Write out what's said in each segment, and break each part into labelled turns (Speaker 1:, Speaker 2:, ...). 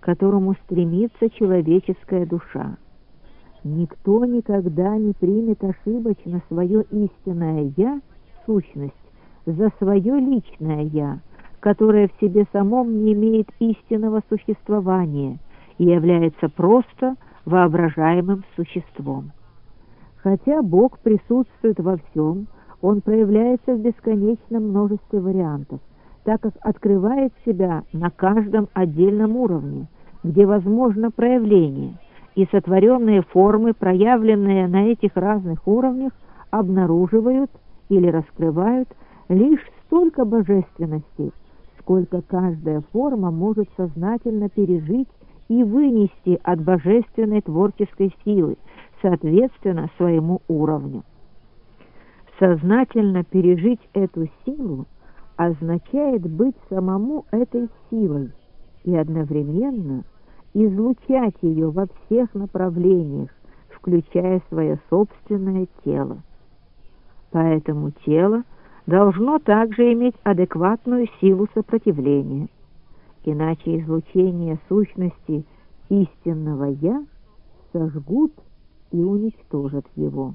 Speaker 1: которому стремится человеческая душа. Никто никогда не примет ошибочно свое истинное «я», сущность, за свое личное «я», которое в себе самом не имеет истинного существования и является просто воображаемым существом. Хотя Бог присутствует во всем, Он проявляется в бесконечном множестве вариантов, так как открывает себя на каждом отдельном уровне, где возможно проявление, и сотворенные формы, проявленные на этих разных уровнях, обнаруживают или раскрывают лишь столько божественности, сколько каждая форма может сознательно пережить и вынести от божественной творческой силы, соответственно своему уровню. Сознательно пережить эту силу означает быть самому этой силой и одновременно излучать ее во всех направлениях, включая свое собственное тело. Поэтому тело должно также иметь адекватную силу сопротивления, иначе излучение сущности истинного «Я» сожгут и уничтожат его.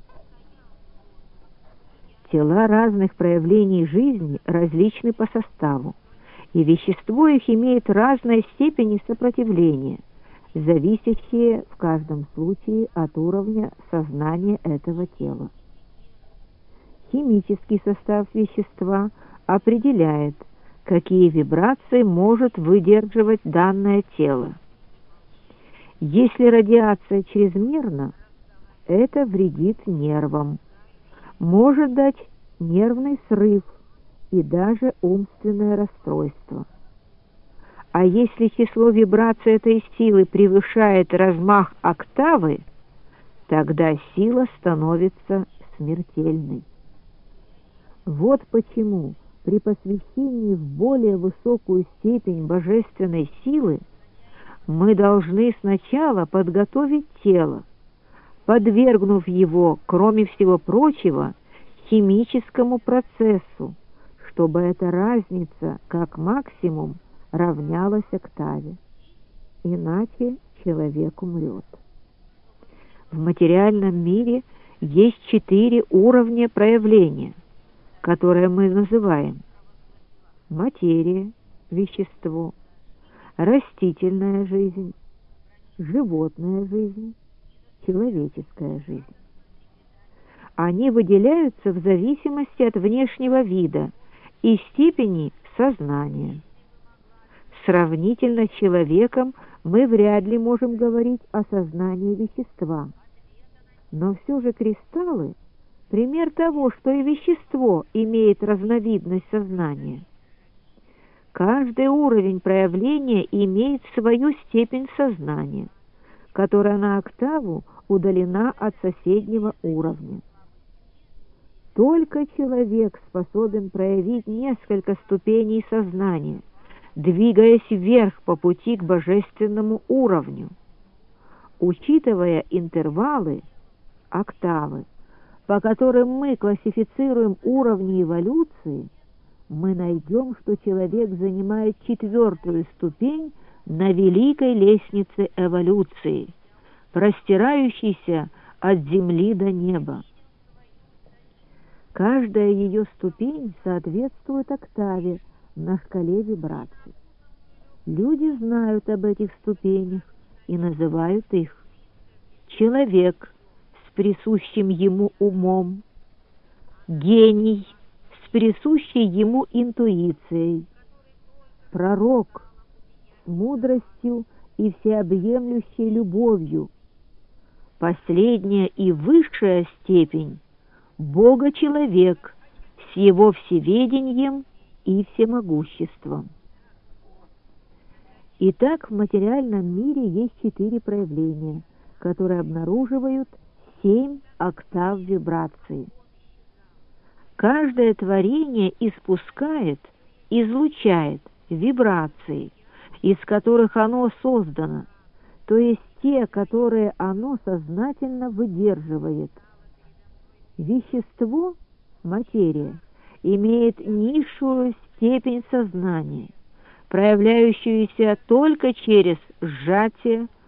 Speaker 1: Тела разных проявлений жизни различны по составу, и вещество их имеет разной степени сопротивления, зависящие в каждом случае от уровня сознания этого тела. Химический состав вещества определяет, какие вибрации может выдерживать данное тело. Если радиация чрезмерна, это вредит нервам, может дать нервный срыв и даже умственное расстройство. А если число вибраций этой силы превышает размах октавы, тогда сила становится смертельной. Вот почему при посвящении в более высокую степень божественной силы мы должны сначала подготовить тело, подвергнув его, кроме всего прочего, химическому процессу, чтобы эта разница, как максимум, равнялась октаве. Иначе человек умрет. В материальном мире есть 4 уровня проявления, которые мы называем материя, вещество, растительная жизнь, животная жизнь, человеческая жизнь. Они выделяются в зависимости от внешнего вида и степени сознания. Сравнительно с человеком мы вряд ли можем говорить о сознании вещества, но все же кристаллы – пример того, что и вещество имеет разновидность сознания. Каждый уровень проявления имеет свою степень сознания, которая на октаву удалена от соседнего уровня. Только человек способен проявить несколько ступеней сознания, двигаясь вверх по пути к божественному уровню. Учитывая интервалы, октавы, по которым мы классифицируем уровни эволюции, мы найдем, что человек занимает 4-ю ступень на великой лестнице эволюции, простирающейся от земли до неба. Каждая ее ступень соответствует октаве на шкале вибраций. Люди знают об этих ступенях и называют их: человек с присущим ему умом, гений с присущей ему интуицией, пророк с мудростью и всеобъемлющей любовью, последняя и высшая степень — Бога-человек с его всеведением и всемогуществом. Итак, в материальном мире есть 4 проявления, которые обнаруживают 7 октав вибрации. Каждое творение испускает, излучает вибрации, из которых оно создано, то есть те, которые оно сознательно выдерживает. Вещество, материя, имеет низшую степень сознания, проявляющуюся только через сжатие,